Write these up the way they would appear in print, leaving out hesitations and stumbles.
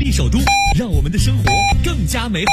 力首都，让我们的生活更加美好。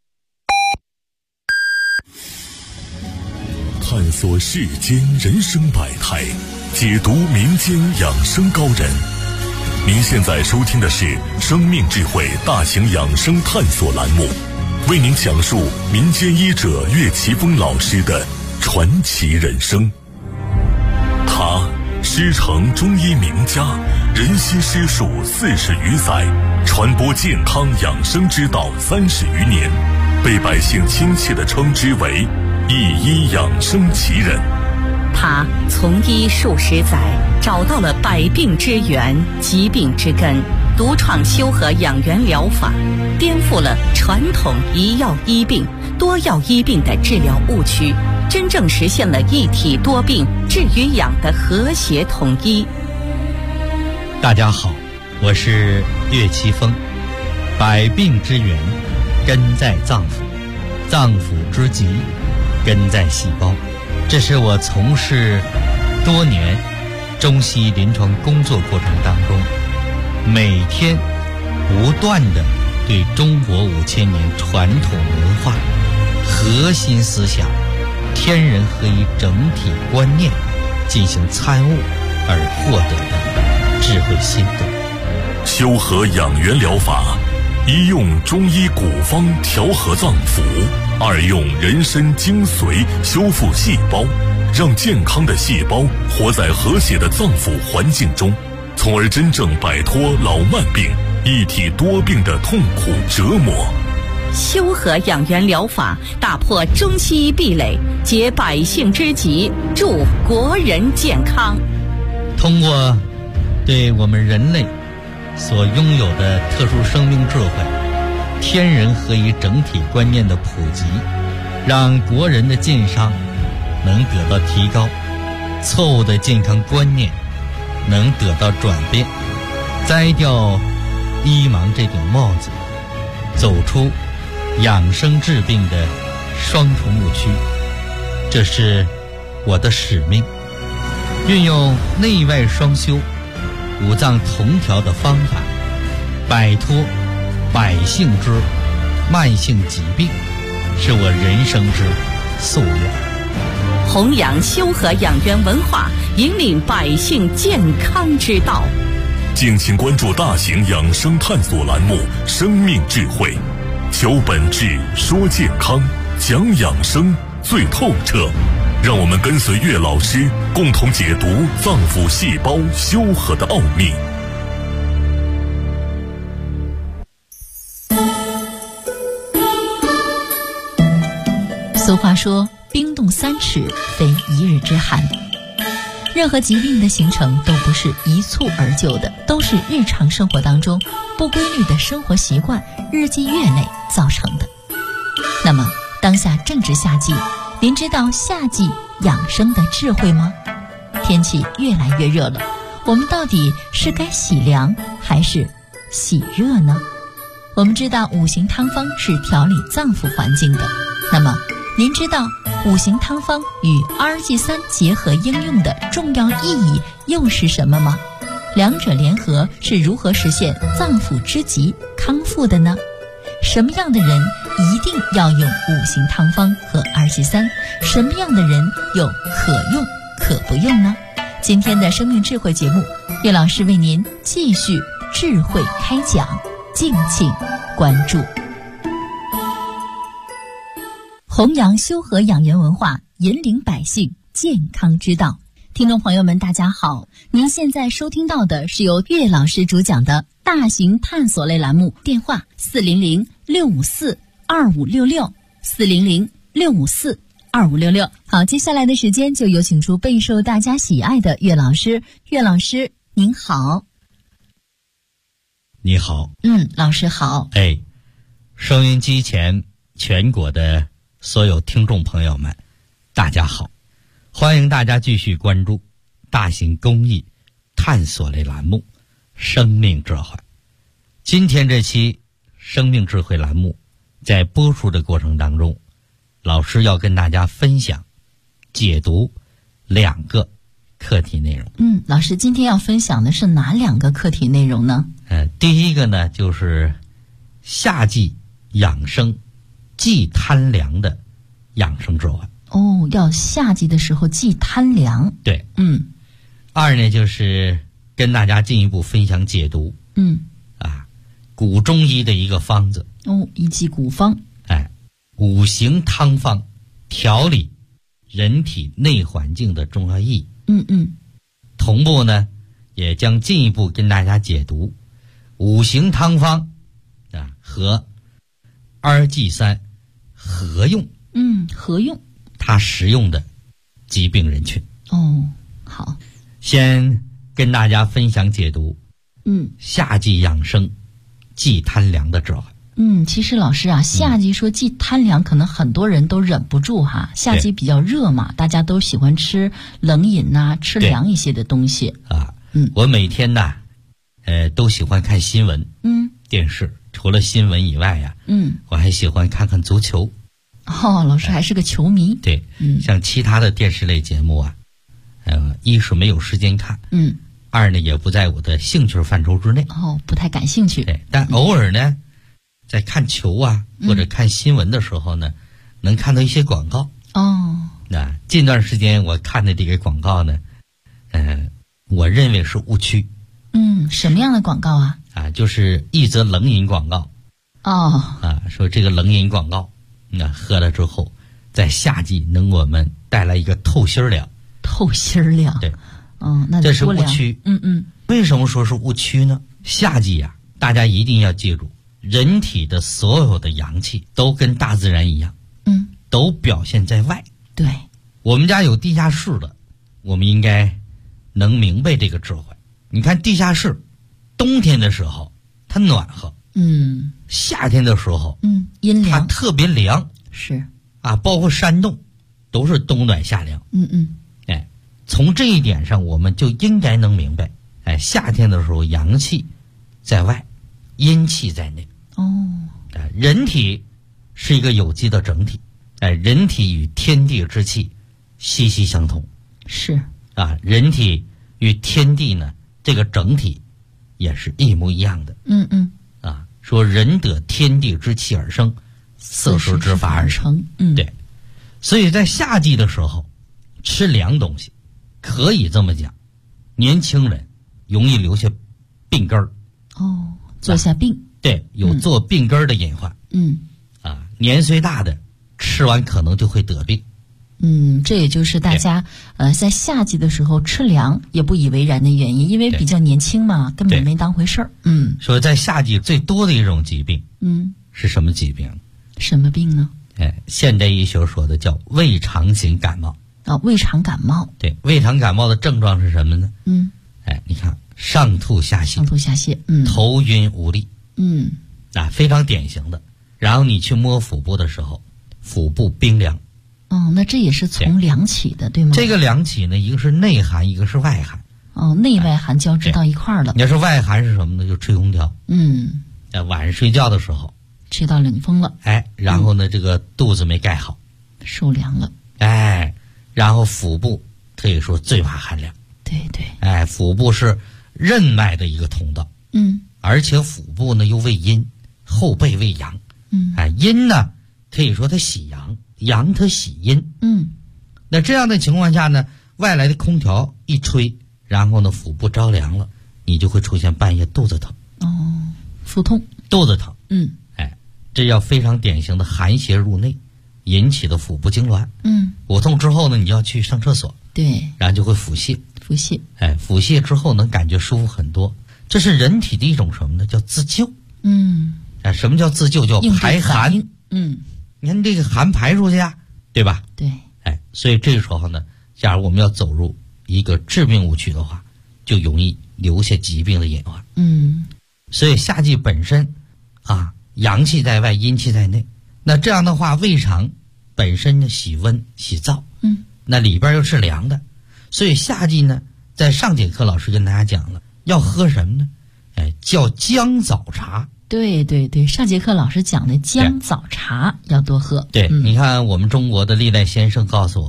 探索世间人生百态，解读民间养生高人。您现在收听的是生命智慧大型养生探索栏目，为您讲述民间医者岳奇峰老师的传奇人生。他师承中医名家，人心师术40余载，传播健康养生之道30余年，被百姓亲切地称之为一医养生奇人。 他从医数十载，找到了百病之源、疾病之根，独创修和养元疗法，颠覆了传统一药医病、多药医病的治疗误区，真正实现了一体多病、治与养的和谐统一。 大家好，我是岳奇峰。百病之源根在脏腑，脏腑之疾根在细胞。这是我从事多年中西医临床工作过程当中，每天不断地对中国5000年传统文化核心思想天人合一整体观念进行参悟而获得的智慧心得。 修和养元疗法，一用中医古方调和脏腑，二用人参精髓修复细胞，让健康的细胞活在和谐的脏腑环境中，从而真正摆脱老慢病、一体多病的痛苦折磨。 修和养元疗法打破中西医壁垒，解百姓之急，助国人健康。 通过对我们人类所拥有的特殊生命智慧、天人合一整体观念的普及，让国人的健康能得到提高，错误的健康观念能得到转变，摘掉医盲这顶帽子，走出养生治病的双重误区。这是我的使命，运用内外双修、五脏同调的方法，摆脱百姓之慢性疾病，是我人生之夙愿。 弘扬修和养元文化，引领百姓健康之道。 敬请关注大型养生探索栏目《生命智慧》，求本质，说健康，讲养生最透彻。让我们跟随岳老师，共同解读脏腑细胞修和的奥秘。 俗话说，冰冻3尺非一日之寒。任何疾病的形成都不是一蹴而就的，都是日常生活当中不规律的生活习惯日积月累造成的。那么当下正值夏季，您知道夏季养生的智慧吗？天气越来越热了，我们到底是该洗凉还是洗热呢？我们知道五行汤方是调理脏腑环境的，那么您知道五行汤方与2-3结合应用的重要意义又是什么吗？两者联合是如何实现脏腑之疾康复的呢？什么样的人一定要用五行汤方和2-3？什么样的人又可用可不用呢？今天的生命智慧节目，岳老师为您继续智慧开讲，敬请关注。弘扬修和养元文化，引领百姓健康之道。听众朋友们大家好，您现在收听到的是由岳老师主讲的大型探索类栏目，电话400-654-2566 400-654-2566。好，接下来的时间就有请出备受大家喜爱的岳老师。岳老师您好。 你好。 老师好。 收音机前全国的所有听众朋友们大家好，欢迎大家继续关注大型公益探索类栏目生命智慧。今天这期生命智慧栏目在播出的过程当中，老师要跟大家分享解读2个课题内容。 老师今天要分享的是哪2个课题内容呢？ 第一个呢就是夏季养生忌贪凉的养生智慧。 要夏季的时候忌贪凉。 对。二呢就是跟大家进一步分享解读。古中医的一个方子。 一剂古方。 五行汤方调理人体内环境的重要意义。同步呢也将进一步跟大家解读五行汤方和2G3合用。 合用它实用的疾病人群。 好， 先跟大家分享解读夏季养生忌贪凉的智慧。 其实老师啊，夏季说忌贪凉，可能很多人都忍不住哈。夏季比较热嘛，大家都喜欢吃冷饮吃凉一些的东西我每天呢都喜欢看新闻电视，除了新闻以外呀我还喜欢看看足球。 老师还是个球迷。 对。像其他的电视类节目一是没有时间看，二呢也不在我的兴趣范畴之内， 不太感兴趣。 对，但偶尔呢在看球或者看新闻的时候呢能看到一些广告。近段时间我看的这个广告呢我认为是误区。 什么样的广告就是一则冷饮广告。说这个冷饮广告喝了之后在夏季能给我们带来一个透心凉。 透心凉。 对。 那这是误区。为什么说是误区呢？夏季大家一定要记住，人体的所有的阳气都跟大自然一样，都表现在外。 对。 我们家有地下室的，我们应该能明白这个智慧。你看地下室冬天的时候它暖和，夏天的时候阴凉， 它特别凉。 是包括山洞都是冬暖夏凉。从这一点上我们就应该能明白，夏天的时候阳气在外，阴气在内。人体是一个有机的整体，人体与天地之气息息相通。 是人体与天地呢这个整体也是一模一样的。说人得天地之气而生，色时之法而成。对。所以在夏季的时候吃凉东西，可以这么讲，年轻人容易留下病根儿。 做下病。 对，有做病根儿的隐患。年岁大的吃完可能就会得病。 这也就是大家在夏季的时候吃凉也不以为然的原因，因为比较年轻嘛，根本没当回事儿。 说在夏季最多的一种疾病是什么疾病？ 什么病呢？ 现代医学说的叫胃肠型感冒。 胃肠感冒。 对，胃肠感冒的症状是什么呢？你看上吐下泻，头晕无力，非常典型的。然后你去摸腹部的时候，腹部冰凉。 那这也是从凉起的，对吗？ 这个凉起呢，一个是内寒，一个是外寒。 内外寒交织到一块儿了。 你要是外寒是什么呢？就吹空调。晚上睡觉的时候吹到冷风了。 然后呢，这个肚子没盖好， 受凉了。 然后腹部可以说最怕寒凉。 对。 腹部是任脉的一个通道。而且腹部呢又为阴，后背为阳。阴呢可以说它喜阳，阳它喜阴。那这样的情况下呢，外来的空调一吹，然后呢腹部着凉了，你就会出现半夜肚子疼。 腹痛， 肚子疼。这要非常典型的寒邪入内引起的腹部痉挛。腹痛之后呢，你就要去上厕所。 对。 然后就会腹泻。腹泻之后能感觉舒服很多。这是人体的一种什么呢？叫自救。什么叫自救？叫排寒。你看这个寒排出去对吧？ 对。 所以这个时候呢，假如我们要走入一个致命误区的话，就容易留下疾病的隐患。所以夏季本身阳气在外，阴气在内。那这样的话，胃肠本身呢喜温喜燥，那里边又是凉的，所以夏季呢，在上节课老师跟大家讲了，要喝什么呢？叫姜枣茶。 对，上节课老师讲的姜枣茶要多喝。 对，你看我们中国的历代先生告诉我们，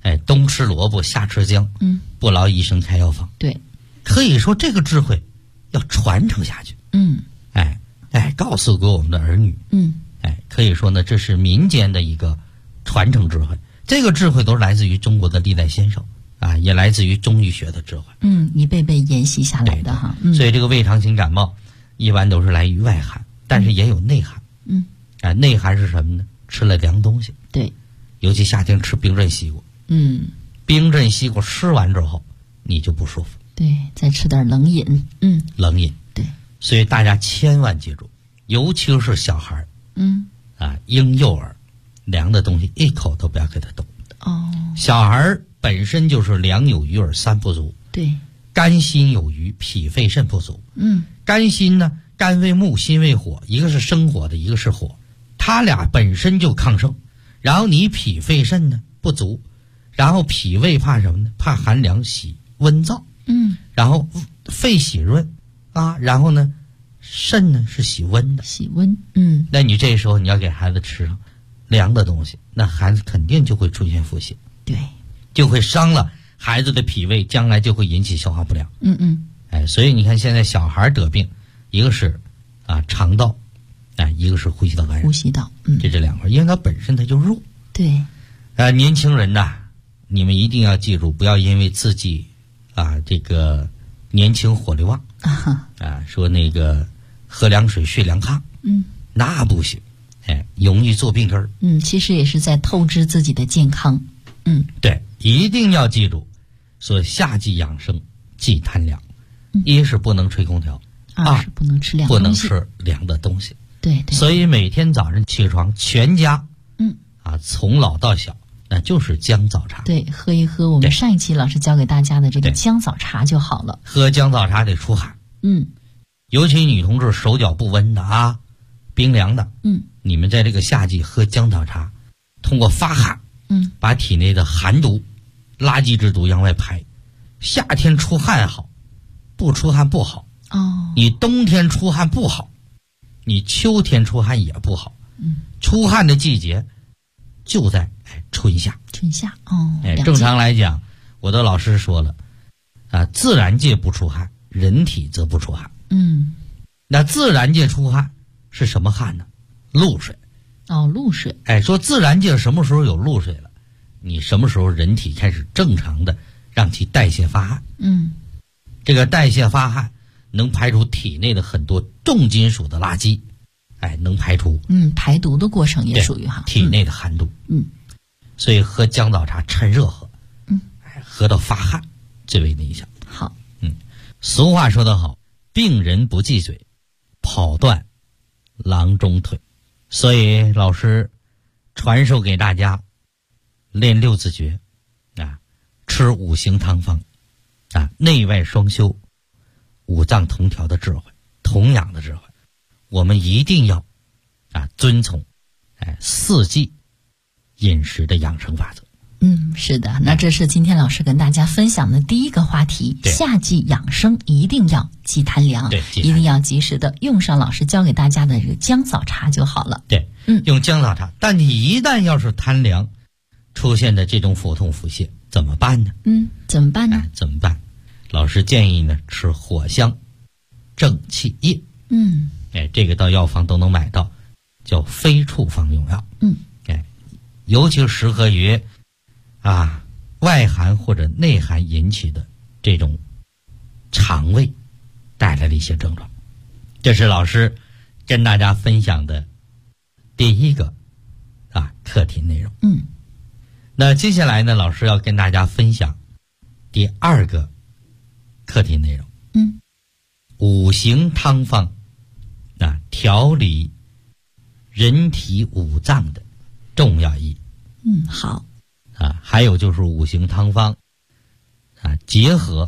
冬吃萝卜夏吃姜，不劳医生开药方。 对， 可以说这个智慧要传承下去。告诉给我们的儿女。可以说呢，这是民间的一个传承智慧。这个智慧都是来自于中国的历代先生啊，也来自于中医学的智慧。 一辈辈沿袭下来的哈。 所以这个胃肠型感冒一般都是来于外寒，但是也有内寒。内寒是什么呢？吃了凉东西。 对， 尤其夏天吃冰镇西瓜。冰镇西瓜吃完之后你就不舒服。 对，再吃点冷饮。 冷饮。 对， 所以大家千万记住，尤其是小孩婴幼儿，凉的东西一口都不要给他动。小孩本身就是凉有余而三不足。 对， 肝心有余，脾肺肾不足。肝心呢，肝为木，心为火，一个是生火的，一个是火，他俩本身就亢盛。然后你脾肺肾呢不足，然后脾胃怕什么呢？怕寒凉喜温燥。然后肺喜润啊，然后呢肾呢是喜温的。 喜温。 那你这时候你要给孩子吃上凉的东西，那孩子肯定就会出现腹泻。 对， 就会伤了孩子的脾胃，将来就会引起消化不良。所以你看现在小孩得病，一个是肠道，一个是呼吸道感染。 呼吸道。 这两块，因为它本身它就弱。 对。 年轻人呐，你们一定要记住，不要因为自己这个年轻火力旺说那个喝凉水睡凉炕，那不行，容易做病根儿。 其实也是在透支自己的健康。 对，一定要记住，说夏季养生忌贪凉。一是不能吹空调， 二是不能吃凉东西， 不能吃凉的东西。 对。 所以每天早上起床，全家从老到小，那就是姜枣茶。 对，喝一喝我们上一期老师教给大家的这个姜枣茶就好了。 喝姜枣茶得出汗。尤其女同志手脚不温的冰凉的，你们在这个夏季喝姜枣茶，通过发汗，把体内的寒毒、垃圾之毒往外排。夏天出汗好，不出汗不好。你冬天出汗不好，你秋天出汗也不好。出汗的季节就在春夏。正常来讲，我的老师说了自然界不出汗，人体则不出汗。那自然界出汗是什么汗呢？露水。 露水。 说自然界什么时候有露水了，你什么时候人体开始正常的让其代谢发汗。这个代谢发汗能排除体内的很多重金属的垃圾，能排除。 排毒的过程也属于体内的寒毒。所以喝姜枣茶趁热喝。喝到发汗最为理想。 好。 俗话说得好，病人不忌嘴，跑断郎中腿。所以老师传授给大家练六字诀吃五行汤方内外双修，五脏同调的智慧，同养的智慧，我们一定要遵从四季饮食的养生法则。 是的，那这是今天老师跟大家分享的第一个话题，夏季养生一定要忌贪凉。一定要及时的用上老师教给大家的这个姜枣茶就好了。 对，用姜枣茶。但你一旦要是贪凉出现的这种腹痛腹泻怎么办呢？ 怎么办呢？ 怎么办？老师建议呢吃藿香正气液。这个到药房都能买到，叫非处方用药。尤其适合于外寒或者内寒引起的这种肠胃带来的一些症状。这是老师跟大家分享的第一个课题内容。那接下来呢，老师要跟大家分享第二个课题内容。五行汤方调理人体五脏的重要意义。 好。 还有就是五行汤方结合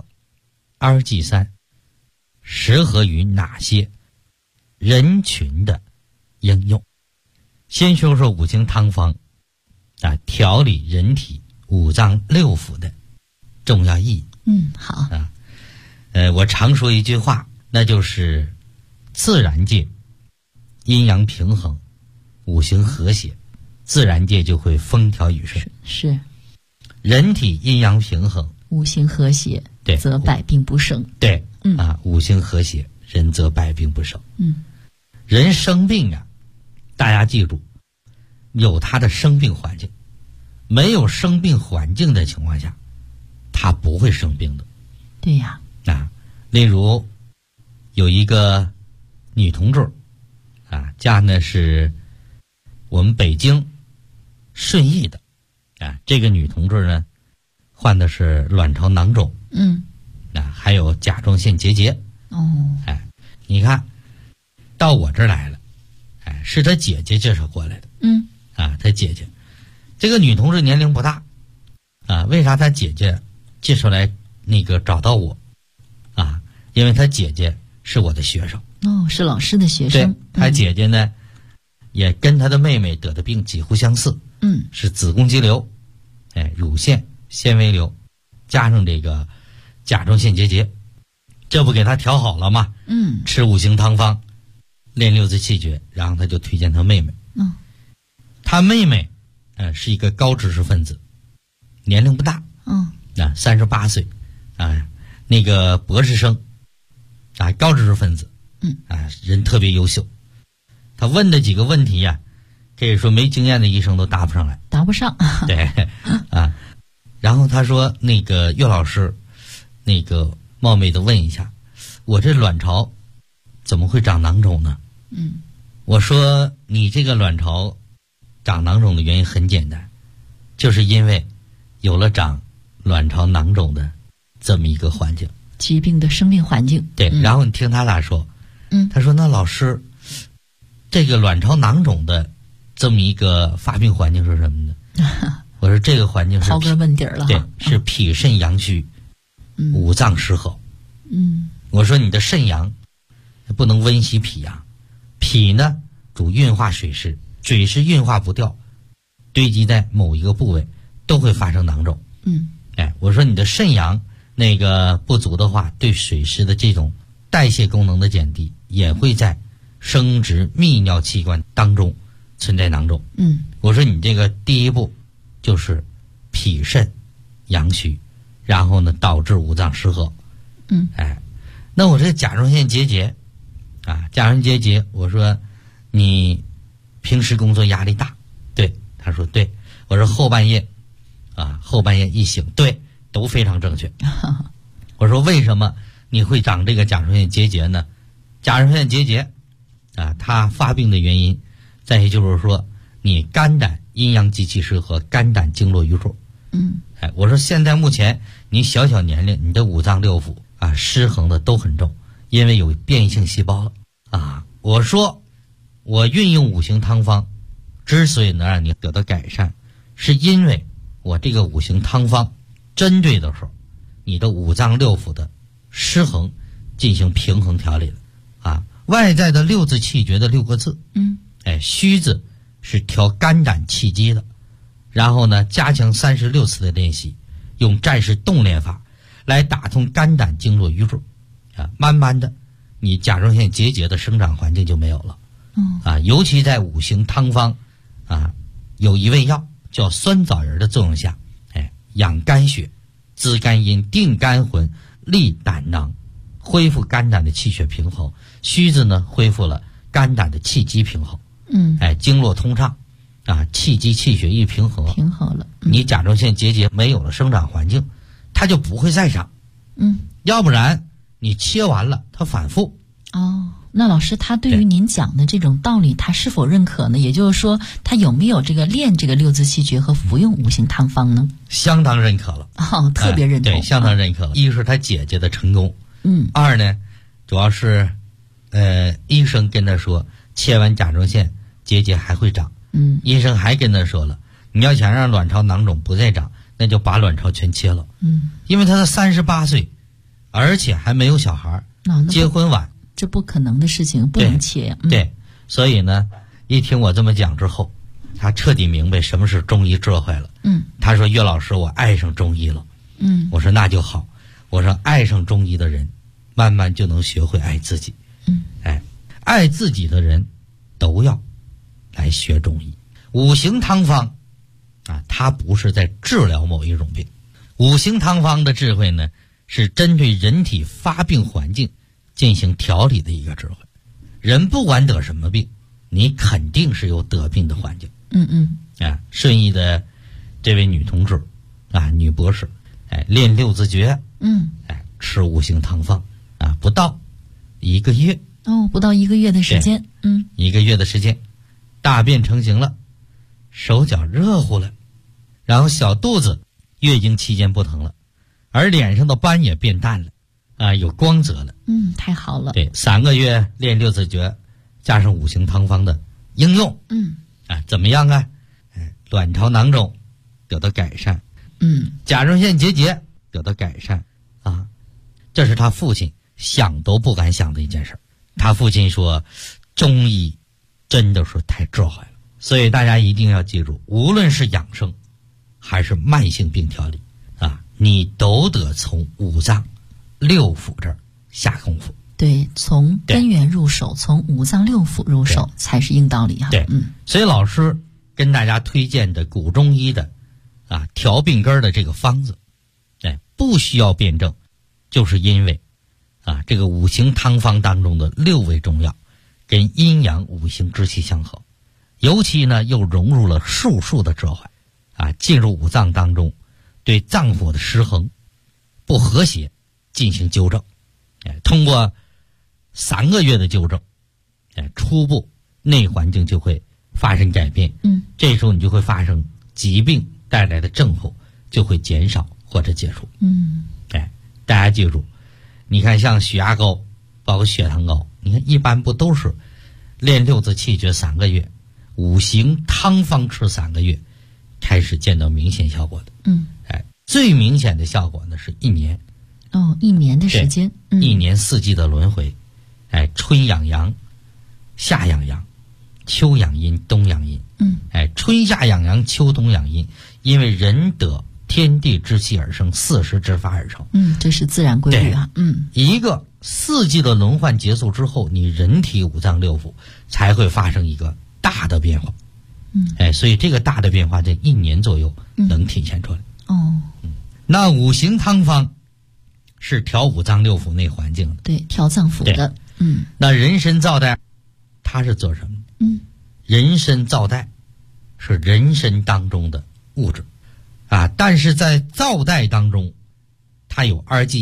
2G3适合于哪些人群的应用。先说说五行汤方调理人体五脏六腑的重要意义。 好。 我常说一句话，那就是自然界阴阳平衡，五行和谐，自然界就会风调雨顺。 是。 人体阴阳平衡， 五行和谐， 对， 则百病不生。 对，五行和谐，人则百病不生。人生病啊，大家记住，有他的生病环境，没有生病环境的情况下，他不会生病的。 对呀。 例如有一个女同志家呢是我们北京顺义的这个女同志呢患的是卵巢囊肿，还有甲状腺结节。你看到我这儿来了，是她姐姐介绍过来的。她姐姐这个女同志年龄不大为啥她姐姐介绍来找到我因为她姐姐是我的学生。 是老师的学生。 对，她姐姐呢也跟她的妹妹得的病几乎相似。是子宫肌瘤，乳腺纤维瘤，加上这个甲状腺结节，这不给她调好了吗？吃五行汤方，练六字气诀，然后她就推荐她妹妹。她妹妹是一个高知识分子，年龄不大，38岁那个博士生高知识分子，人特别优秀。他问的几个问题呀，可以说没经验的医生都答不上来， 答不上。 对然后他说岳老师，冒昧的问一下，我这卵巢怎么会长囊肿呢？我说你这个卵巢长囊肿的原因很简单，就是因为有了长卵巢囊肿的这么一个环境， 疾病的生命环境。 对，然后你听他俩说，他说那老师，这个卵巢囊肿的这么一个发病环境是什么呢？我说这个环境是刨根问底了。 对，是脾肾阳虚，五脏失衡。我说你的肾阳不能温习脾阳，脾呢主运化水湿，水湿运化不掉，堆积在某一个部位都会发生囊肿。我说你的肾阳不足的话，对水湿的这种代谢功能的减低，也会在生殖泌尿器官当中存在囊肿。我说你这个第一步就是脾肾阳虚，然后呢导致五脏失和。那我这甲状腺结节甲状腺结节，我说你平时工作压力大？对，他说对。我说后半夜一醒，对，都非常正确。我说为什么你会长这个甲状腺结节呢？甲状腺结节它发病的原因在于就是说你肝胆阴阳极其失和，肝胆经络瘀阻。我说现在目前你小年龄，你的五脏六腑失衡的都很重，因为有变异性细胞了我说我运用五行汤方之所以能让你得到改善，是因为我这个五行汤方针对的时候，你的五脏六腑的失衡进行平衡调理了外在的六字气诀的6个字，虚字是调肝胆气机的，然后呢加强36次的练习，用战士动练法来打通肝胆经络瘀阻慢慢的你甲状腺结节的生长环境就没有了。尤其在五行汤方有一味药叫酸枣仁的作用下，养肝血，滋肝阴，定肝魂，利胆囊，恢复肝胆的气血平衡。虚字呢恢复了肝胆的气机平衡。经络通畅气机气血一平衡了，你甲状腺结节没有了生长环境，它就不会再长。要不然你切完了它反复。 那老师他对于您讲的这种道理他是否认可呢？也就是说他有没有练这个六字气诀和服用五行汤方呢？ 相当认可了。 特别认同。 对，相当认可了。一是他姐姐的成功，二呢主要是医生跟他说切完甲状腺结节还会长。医生还跟他说了，你要想让卵巢囊肿不再长，那就把卵巢全切了。因为他是38岁，而且还没有小孩，结婚晚， 这不可能的事情，不能切。 对，所以呢一听我这么讲之后，他彻底明白什么是中医智慧了。他说岳老师，我爱上中医了。我说那就好。我说爱上中医的人慢慢就能学会爱自己。爱自己的人都要来学中医。五行汤方它不是在治疗某一种病。五行汤方的智慧呢，是针对人体发病环境进行调理的一个智慧。人不管得什么病，你肯定是有得病的环境。顺义的这位女同志女博士，练六字诀，吃五行汤方不到1个月， 不到1个月的时间 ，1个月的时间，大便成型了，手脚热乎了，然后小肚子月经期间不疼了，而脸上的斑也变淡了，有光泽了。 太好了。 对，3个月练六字诀，加上五行汤方的应用，怎么样啊？卵巢囊肿得到改善，甲状腺结节得到改善这是他父亲想都不敢想的一件事。他父亲说，中医真的是太智慧了。所以大家一定要记住，无论是养生还是慢性病调理你都得从五脏六腑这儿下功夫。 对，从根源入手，从五脏六腑入手才是硬道理对，所以老师跟大家推荐的古中医的调病根的这个方子，不需要辩证，就是因为这个五行汤方当中的6味中药跟阴阳五行之气相合，尤其呢又融入了术数的智慧进入五脏当中，对脏腑的失衡不和谐进行纠正。通过3个月的纠正，初步内环境就会发生改变。这时候你就会发生疾病带来的症候就会减少或者解除。大家记住，你看像血压高包括血糖高，你看一般不都是练六字气诀3个月，五行汤方吃3个月开始见到明显效果的。最明显的效果呢是1年。 1年的时间。 1年4季的轮回，春养阳，夏养阳，秋养阴，冬养阴。春夏养阳，秋冬养阴，因为人得天地之气而生，4时之发而成。这是自然规律一个4季的轮换结束之后，你人体五脏六腑才会发生一个大的变化。所以这个大的变化在1年左右能体现出来。那五行汤方是调五脏六腑内环境的， 对，调脏腑的。 那人参皂苷它是做什么？人参皂苷是人参当中的物质但是在皂苷当中，它有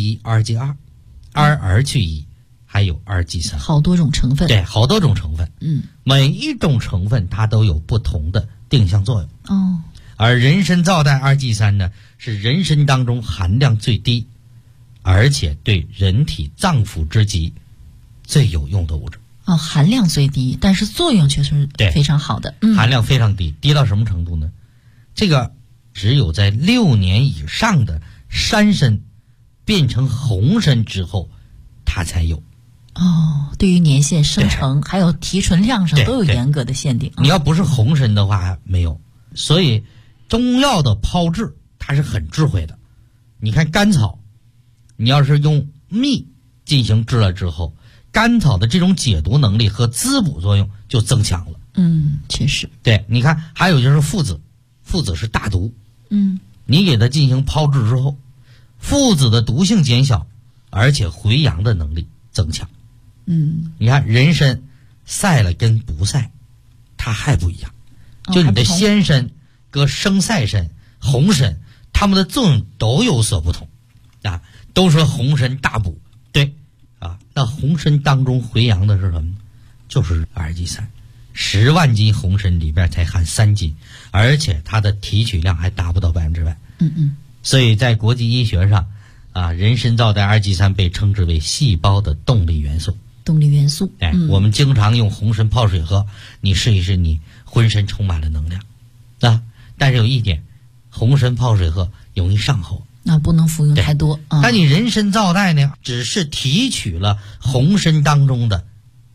2G1、2G2、2去1，还有2G3， 好多种成分。 对，好多种成分。每一种成分它都有不同的定向作用。而人参皂苷2G3呢，是人参当中含量最低，而且对人体脏腑之疾最有用的物质。 含量最低，但是作用却是非常好的。 含量非常低，低到什么程度呢？这个只有在6年以上的山参变成红参之后，它才有。 对于年限、生成还有提纯量上都有严格的限定。 你要不是红参的话没有。所以中药的炮制它是很智慧的。你看甘草，你要是用蜜进行制了之后，甘草的这种解毒能力和滋补作用就增强了。 确实。 对，你看还有就是附子，附子是大毒。你给它进行炮制之后，附子的毒性减小，而且回阳的能力增强。你看人参晒了跟不晒它还不一样。就你的鲜参和生晒参、红参，它们的作用都有所不同都说红参大补，对那红参当中回阳的是什么呢？就是2G3。10万斤红参里边才含3斤，而且它的提取量还达不到100%。所以在国际医学上人参皂苷2G3被称之为细胞的动力元素。 动力元素。 我们经常用红参泡水喝，你试一试，你浑身充满了能量但是有一点，红参泡水喝容易上火， 不能服用太多。 但你人参皂苷呢，只是提取了红参当中的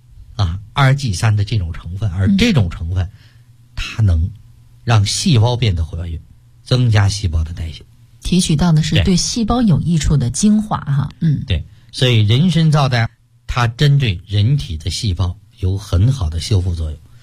2G3的这种成分，而这种成分它能让细胞变得活跃，增加细胞的代谢， 提取到的是对细胞有益处的精华对，所以人参皂苷它针对人体的细胞有很好的修复作用。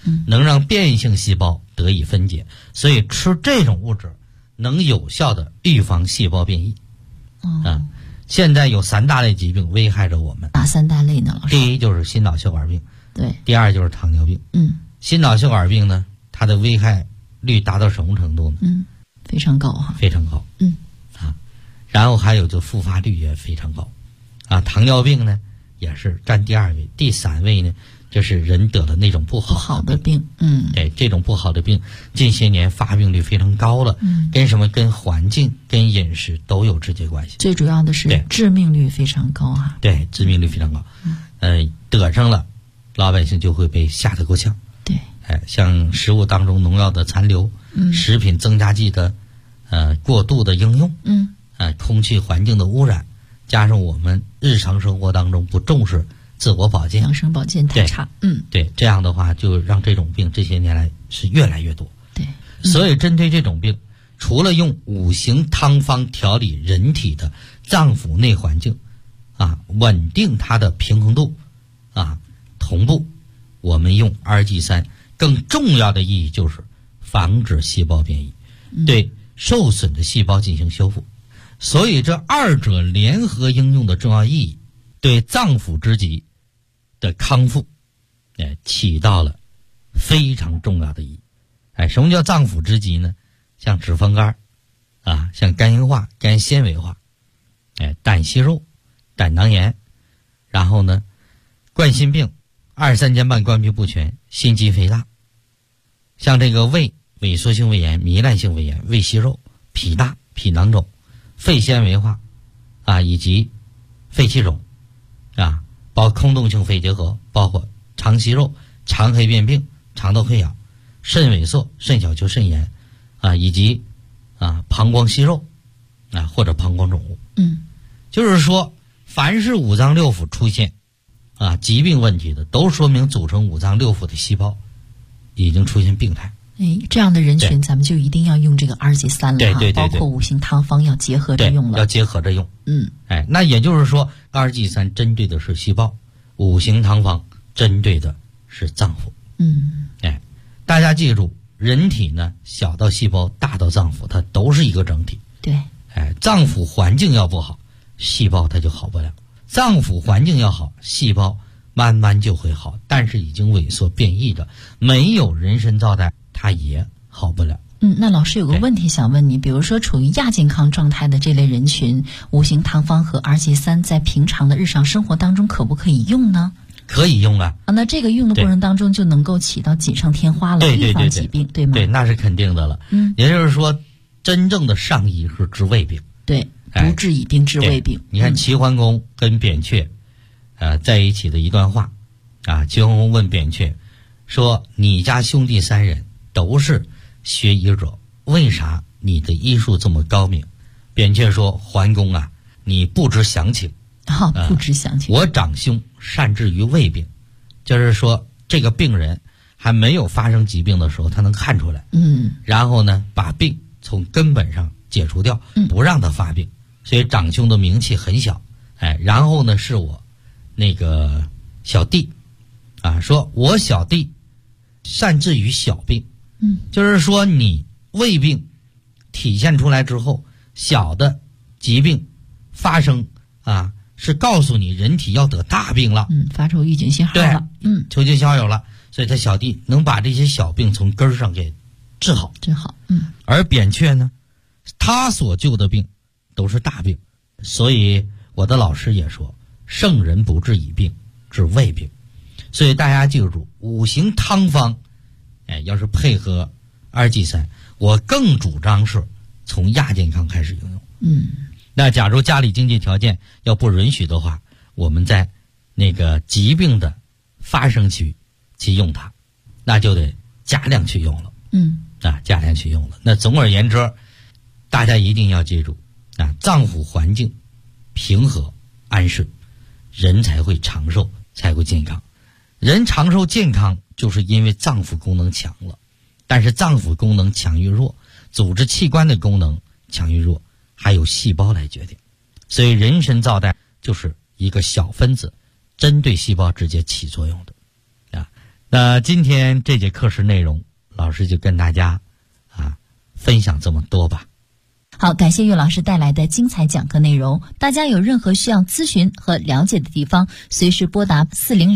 能让变异性细胞得以分解，所以吃这种物质能有效的预防细胞变异。现在有3大类疾病危害着我们。 哪3大类呢，老师？ 第一就是心脑血管病， 对。 第二就是糖尿病。心脑血管病呢，它的危害率达到什么程度呢？ 非常高哈。 非常高。然后还有就复发率也非常高。糖尿病呢也是占第2位，第3位呢就是人得了那种不好的病。对，这种不好的病近些年发病率非常高了。跟什么？跟环境、跟饮食都有直接关系。 最主要的是致命率非常高啊。 对，致命率非常高。得上了，老百姓就会被吓得够呛。 对。 像食物当中农药的残留，食品增加剂的过度的应用，空气环境的污染，加上我们日常生活当中不重视自我保健， 养生保健太差。 对，这样的话就让这种病这些年来是越来越多。 对。 所以针对这种病，除了用5行汤方调理人体的脏腑内环境稳定它的平衡度同步我们用2G3，更重要的意义就是防止细胞变异，对受损的细胞进行修复。所以这2者联合应用的重要意义，对脏腑之疾的康复起到了非常重要的意义。什么叫脏腑之疾呢？像脂肪肝像肝硬化、肝纤维化，胆息肉、胆囊炎，然后呢冠心病、23间瓣关闭不全、心肌肥大，像这个胃萎缩性胃炎、糜烂性胃炎、胃息肉、脾大、脾囊肿、肺纤维化以及肺气肿包括空洞性肺结核，包括肠息肉、肠黑变病、肠道溃疡、肾萎缩、肾小球肾炎以及膀胱息肉或者膀胱肿物。就是说凡是5脏6腑出现疾病问题的，都说明组成5脏6腑的细胞已经出现病态。 这样的人群咱们就一定要用这个2G3了。 对， 包括5行汤方要结合着用了。 要结合着用。那也就是说2G3针对的是细胞，5行汤方针对的是脏腑。大家记住，人体呢小到细胞，大到脏腑，它都是一个整体。 对。 脏腑环境要不好，细胞它就好不了；脏腑环境要好，细胞慢慢就会好。但是已经萎缩变异的，没有人参皂苷，它也好不了。 那老师有个问题想问你，比如说处于亚健康状态的这类人群，5行汤方和2G3在平常的日常生活当中可不可以用呢？ 可以用那这个用的过程当中就能够起到锦上添花了，预防疾病，对吗？ 对，那是肯定的了。也就是说，真正的上医是治胃病。 对，不治已病治胃病。 你看齐桓公跟扁鹊在一起的一段话齐桓公问扁鹊说：“你家兄弟3人都是学医者，为啥你的医术这么高明？”扁鹊说：“桓公你不知详情。 不知详情。 我长兄善治于胃病，就是说这个病人还没有发生疾病的时候，他能看出来。然后呢，把病从根本上解除掉，不让他发病。所以长兄的名气很小。然后呢，是我那个小弟说我小弟善治于小病。就是说你胃病体现出来之后，小的疾病发生是告诉你人体要得大病了。 发出预警信号了。 求救信号有了，所以他小弟能把这些小病从根上给治好。而扁鹊呢，他所救的病都是大病。所以我的老师也说，圣人不治已病，治胃病。所以大家记住，5行汤方要是配合2G3，我更主张是从亚健康开始应用。那假如家里经济条件要不允许的话，我们在那个疾病的发生期去用它，那就得加量去用了。加量去用了。那总而言之，大家一定要记住脏腑环境平和安顺，人才会长寿，才会健康。人长寿健康就是因为脏腑功能强了，但是脏腑功能强与弱，组织器官的功能强与弱，还有细胞来决定。所以人参皂苷就是一个小分子，针对细胞直接起作用的那今天这节课时内容，老师就跟大家分享这么多吧。 好，感谢岳老师带来的精彩讲课内容。大家有任何需要咨询和了解的地方，随时拨打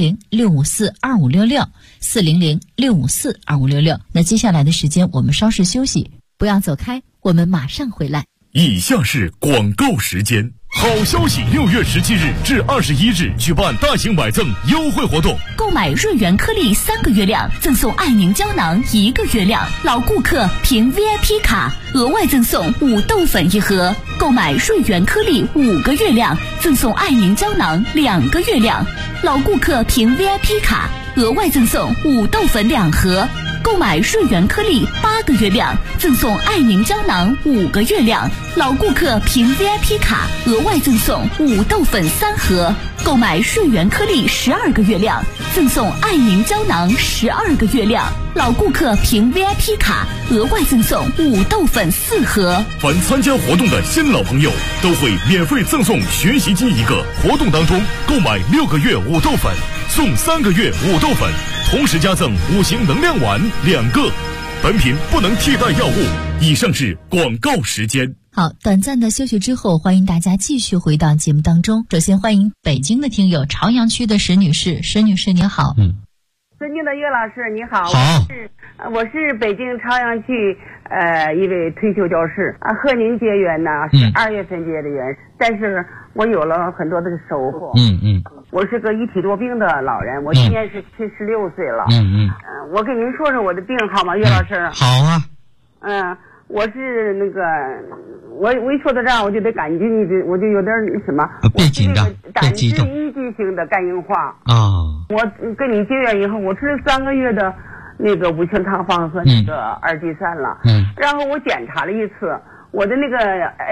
400-654-2566，400-654-2566。那接下来的时间我们稍事休息，不要走开，我们马上回来。 以下是广告时间。好消息！6月17日至21日举办大型买赠优惠活动， 购买瑞元颗粒3个月量，赠送爱宁胶囊1个月量，老顾客凭 VIP 卡额外赠送5豆粉1盒，购买瑞元颗粒5个月量，赠送爱宁胶囊2个月量，老顾客凭 VIP 卡额外赠送5豆粉2盒，购买瑞元颗粒8个月量，赠送爱宁胶囊5个月量，老顾客凭 VIP 卡额外赠送5豆粉3盒，购买瑞元颗粒12个月量，赠送爱宁胶囊12个月量，老顾客凭 VIP 卡额外赠送5豆粉4盒。 凡参加活动的新老朋友都会免费赠送学习机1个，活动当中购买6个月5豆粉送3个月5豆粉，同时加赠5行能量丸2个。本品不能替代药物。以上是广告时间。 好，短暂的休息之后，欢迎大家继续回到节目当中。首先欢迎北京的听友朝阳区的石女士，石女士您好。 尊敬的岳老师你好。 好， 我是北京朝阳区一位退休教师和您结缘呢是2月份结的缘，但是我有了很多的收获。我是个1体多病的老人，我今年是76岁了。我跟您说说我的病好吗，岳老师？ 好啊。 我是那个，我一说到这儿我就得感激你，我就有点什么， 别紧张， 胆汁淤积性的肝硬化我跟你结缘以后，我吃了3个月的那个五行汤方和那个2G3了。然后我检查了一次，我的那个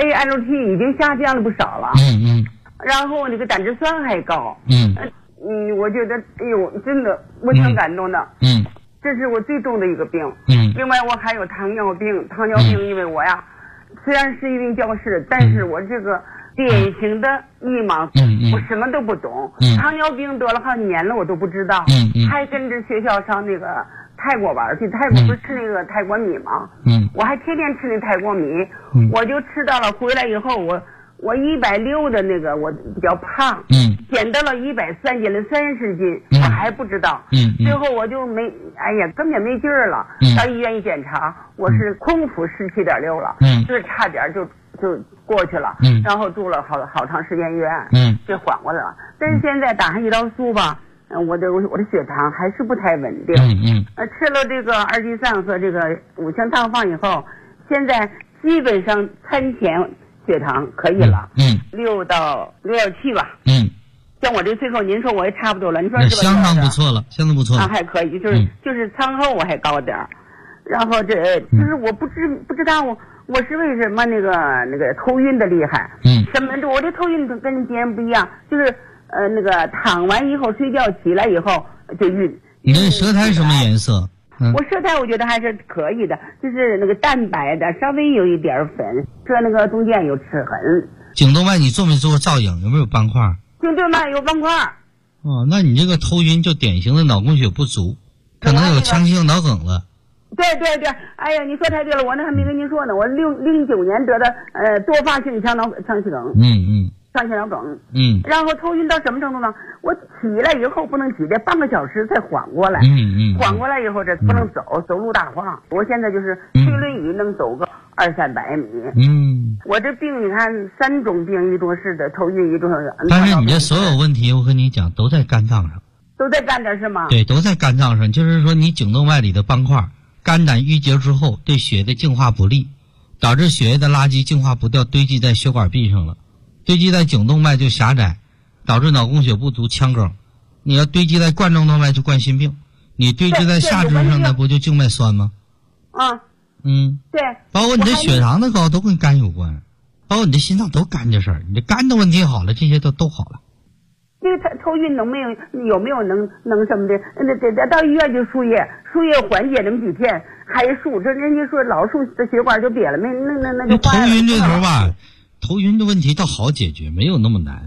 ALT 已经下降了不少了。然后那个胆汁酸还高。我觉得哎呦，真的我挺感动的。这是我最重的一个病。另外我还有糖尿病，因为我呀虽然是一名教师，但是我这个典型的迷茫，我什么都不懂。糖尿病得了好几年了，我都不知道。还跟着学校上那个泰国玩去，泰国不是吃那个泰国米吗？我还天天吃那泰国米。我就吃到了，回来以后我160的那个我比较胖。减到了130斤了30斤，我还不知道。最后我就根本没劲儿了。到医院一检查，我是空腹17.6了。就是差点就过去了。然后住了好长时间医院。就缓过来了。但是现在打上胰岛素吧，我的血糖还是不太稳定。吃了这个2G3和这个五行汤方以后，现在基本上餐前血糖可以了。6到6.7吧。像我这岁数，您说我也差不多了，你说是吧？ 相当不错了，相当不错了。 还可以，就是餐后我还高点儿。然后就是我不知道我是为什么那个头晕的厉害。什么我这头晕跟别人不一样，就是那个躺完以后睡觉起来以后就晕。 你的舌苔什么颜色？ 我舌苔我觉得还是可以的，就是那个淡白的，稍微有一点粉，这那个中间有齿痕。 颈动脉你做没做过造影？有没有斑块？ 颈动脉有斑块。 那你这个头晕就典型的脑供血不足，可能有腔性脑梗了。 对，哎呀，你说太对了，我那还没跟您说呢，我09年得的多发性腔气梗。上血脑梗。然后头晕到什么程度呢？我起来以后不能起来半个小时才缓过来。缓过来以后这不能走路大晃。我现在就是推轮椅能走个200-300米。我这病你看3种病，一种是的头晕，一种是。 但是你这所有问题，我跟你讲都在肝脏上。 都在肝脏是吗？ 对，都在肝脏上。就是说你颈动脉里的斑块，肝胆郁结之后对血的净化不利，导致血液的垃圾净化不掉，堆积在血管壁上了。堆积在颈动脉就狭窄，导致脑供血不足、腔梗。你要堆积在冠状动脉就冠心病，你堆积在下肢上的不就静脉栓吗？对。包括你的血糖的高都跟肝有关，包括你的心脏都肝这事儿。你这肝的问题好了，这些都好了。 这个头晕有没有能什么的？得到医院就输液缓解那么几天，还输这人家说老输这血管就瘪了，那就坏了。 头晕这头吧。头晕的问题倒好解决，没有那么难。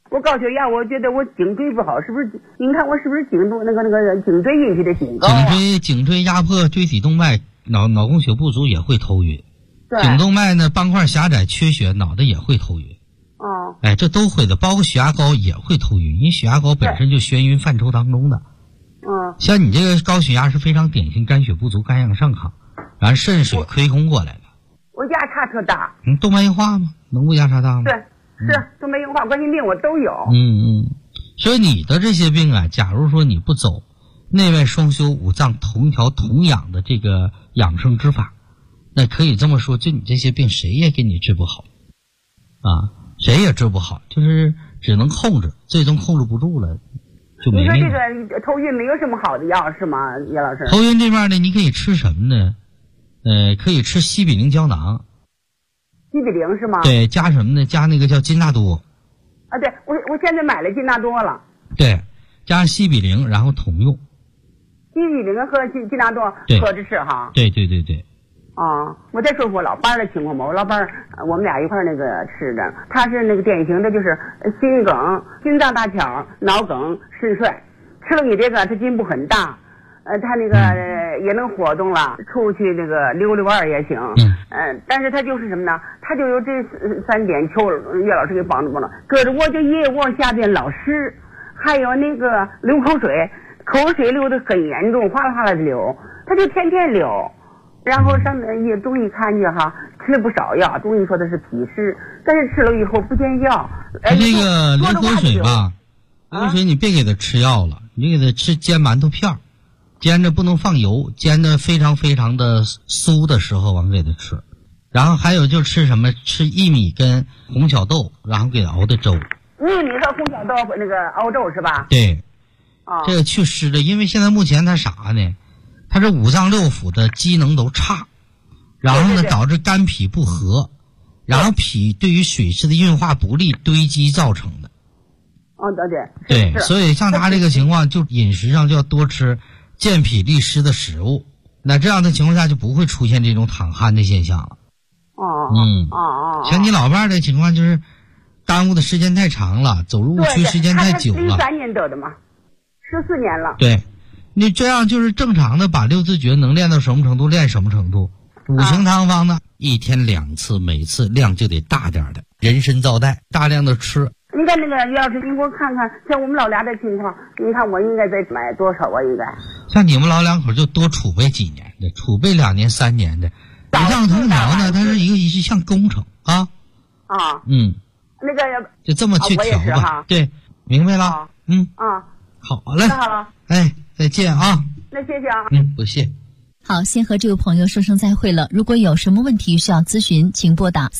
我高血压，我觉得我颈椎不好，是不是？您看我是不是颈椎引起的警告啊？ 颈椎压迫椎体动脉，脑供血不足也会头晕。 对。 颈动脉呢斑块狭窄缺血，脑袋也会头晕。 哦。 哎，这都会的，包括血压高也会头晕，因为血压高本身就眩晕范畴当中的。 嗯。 像你这个高血压是非常典型肝血不足、肝阳上亢，然后肾水亏空过来了。 我压差特大。 动脉硬化吗？能不压差大吗？ 对。是动脉硬化、冠心病我都有。 所以你的这些病啊，假如说你不走内外双修、五脏同调同养的这个养生之法，那可以这么说，就你这些病谁也给你治不好啊，谁也治不好，就是只能控制，最终控制不住了就没命了。 你说这个头晕没有什么好的药是吗，叶老师？ 头晕这边呢，你可以吃什么呢？可以吃西比灵胶囊。 西比灵是吗？ 对，加什么呢？加那个叫金纳多。 啊，对，我现在买了金纳多了。 对，加上西比灵，然后统用。 西比灵和金纳多合着吃哈。 对。 啊，我再说说我老伴儿的情况吧。我老伴儿，我们俩一块儿那个吃的，他是那个典型的就是心梗、心脏搭桥、脑梗、肾衰。吃了你这个，他进步很大。他那个也能活动了，出去那个溜溜弯也行。但是他就是什么呢？他就有这3点，求岳老师给帮助了。搁着我就夜卧下边老湿，还有那个流口水，口水流得很严重，哗啦哗啦的流，他就天天流。然后上中医看去哈，吃了不少药，中医说的是脾湿，但是吃了以后不见药。 这个流口水吧，流口水你别给他吃药了，你给他吃煎馒头片儿。煎着不能放油，煎的非常非常的酥的时候往给他吃，然后还有就吃什么？吃薏米跟红小豆，然后给他熬的粥。 薏米和红小豆那个熬粥是吧？ 对，这个祛湿的，因为现在目前他啥呢？他这五脏六腑的机能都差，然后呢导致肝脾不和，然后脾对于水湿的运化不利堆积造成的。 对， 所以像他这个情况，就饮食上就要多吃健脾利湿的食物，那这样的情况下就不会出现这种淌汗的现象了。像你老伴儿的情况就是耽误的时间太长了，走入误区时间太久了。 13年得的嘛，14年了。 对，你这样就是正常的把六字诀能练到什么程度练什么程度。五行汤方呢，1天2次，每次量就得大点的，人参皂苷大量的吃。 你看那个岳老师，你给我看看，像我们老俩的情况，你看我应该再买多少？我应该像你们老两口就多储备几年的，储备2年3年的。五脏同调呢，它是一项工程啊。 那个就这么去调吧。对，明白了。好了。 那好了。 哎，再见啊。 那谢谢啊。 不谢。 好，先和这位朋友说声再会了。如果有什么问题需要咨询，请拨打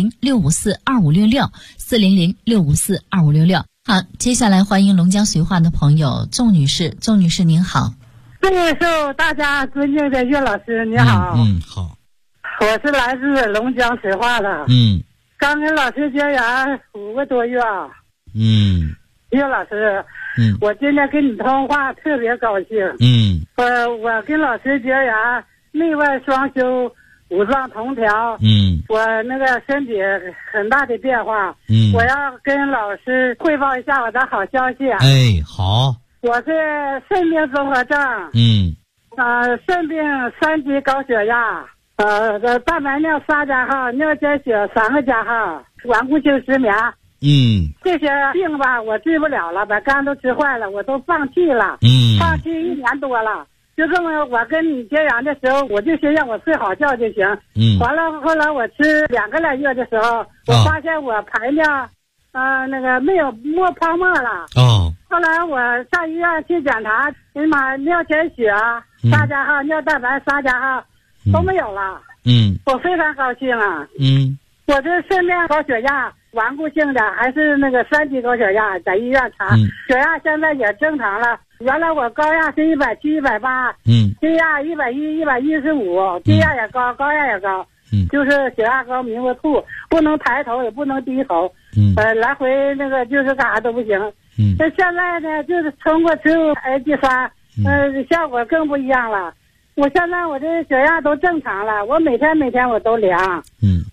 400-654-2566，400-654-2566。好，接下来欢迎龙江绥化的朋友仲女士。仲女士您好。 受大家尊敬的岳老师你好。 好。 我是来自龙江绥化的。刚跟老师结缘5个多月。岳老师。我今天跟你通话特别高兴。我跟老师结缘，内外双修，五脏同调。我那个身体很大的变化。我要跟老师汇报一下我的好消息。 哎，好。 我是肾病综合症。肾病3级高血压，蛋白尿3加号，尿检血3个加号，顽固性失眠。这些病吧我治不了了，把肝都吃坏了，我都放弃了。放弃1年多了。就这么我跟你结缘的时候，我就寻思我睡好觉就行。完了后来我吃2个来月的时候，我发现我排尿那个没有泡沫了。后来我上医院去检查，尿检血3加号，尿蛋白3加号都没有了。我非常高兴啊。我这肾病高血压顽固性的，还是那个3级高血压，在医院查，血压现在也正常了。原来我高压是170、180，低压110、115，低压也高，高压也高，就是血压高迷糊吐，不能抬头也不能低头，来回那个就是干啥都不行。那现在呢，就是通过吃AG3，效果更不一样了。我现在我这血压都正常了，我每天我都量。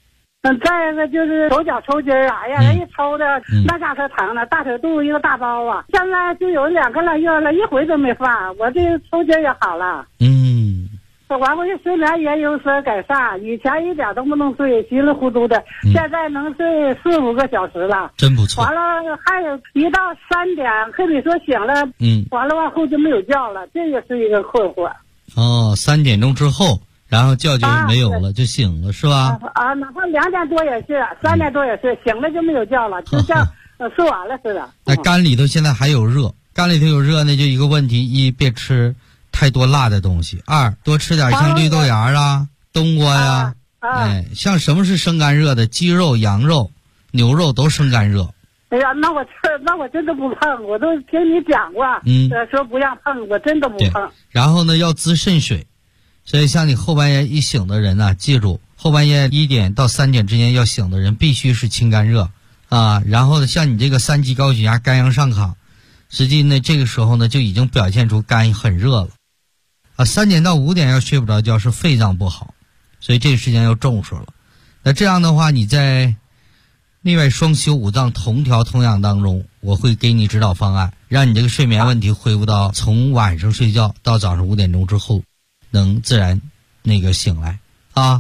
再一个就是手脚抽筋啊，哎呀，人一抽的那家可疼了，大腿肚子一个大包啊。现在就有2个来月了，一回都没犯，我这抽筋也好了。完我这睡眠也有所改善，以前一点都不能睡，稀里糊涂的，现在能睡4、5个小时了， 真不错。 完了还有一到3点，可比说醒了，完了往后就没有觉了，这也是一个困惑。 3点钟之后。然后觉就没有了，就醒了是吧？ 哪怕2点多也是，3点多也是，醒了就没有觉了，就像睡完了似的。 那肝里头现在还有热，肝里头有热呢，就一个问题：一，别吃太多辣的东西；二，多吃点像绿豆芽啊、冬瓜呀。像什么是生肝热的？鸡肉、羊肉、牛肉都生肝热。 哎呀，那我真的不碰，我都听你讲过，说不让碰，我真的不碰。 然后呢，要滋肾水。所以像你后半夜一醒的人呢，记住后半夜1点到3点之间要醒的人必须是清肝热啊。然后像你这个3级高血压、肝阳上亢，实际呢这个时候呢就已经表现出肝很热了啊。3点到5点要睡不着觉是肺脏不好，所以这个时间要重视了。那这样的话，你在内外双修5脏同调同养当中，我会给你指导方案，让你这个睡眠问题恢复到从晚上睡觉到早上5点钟之后能自然醒来啊。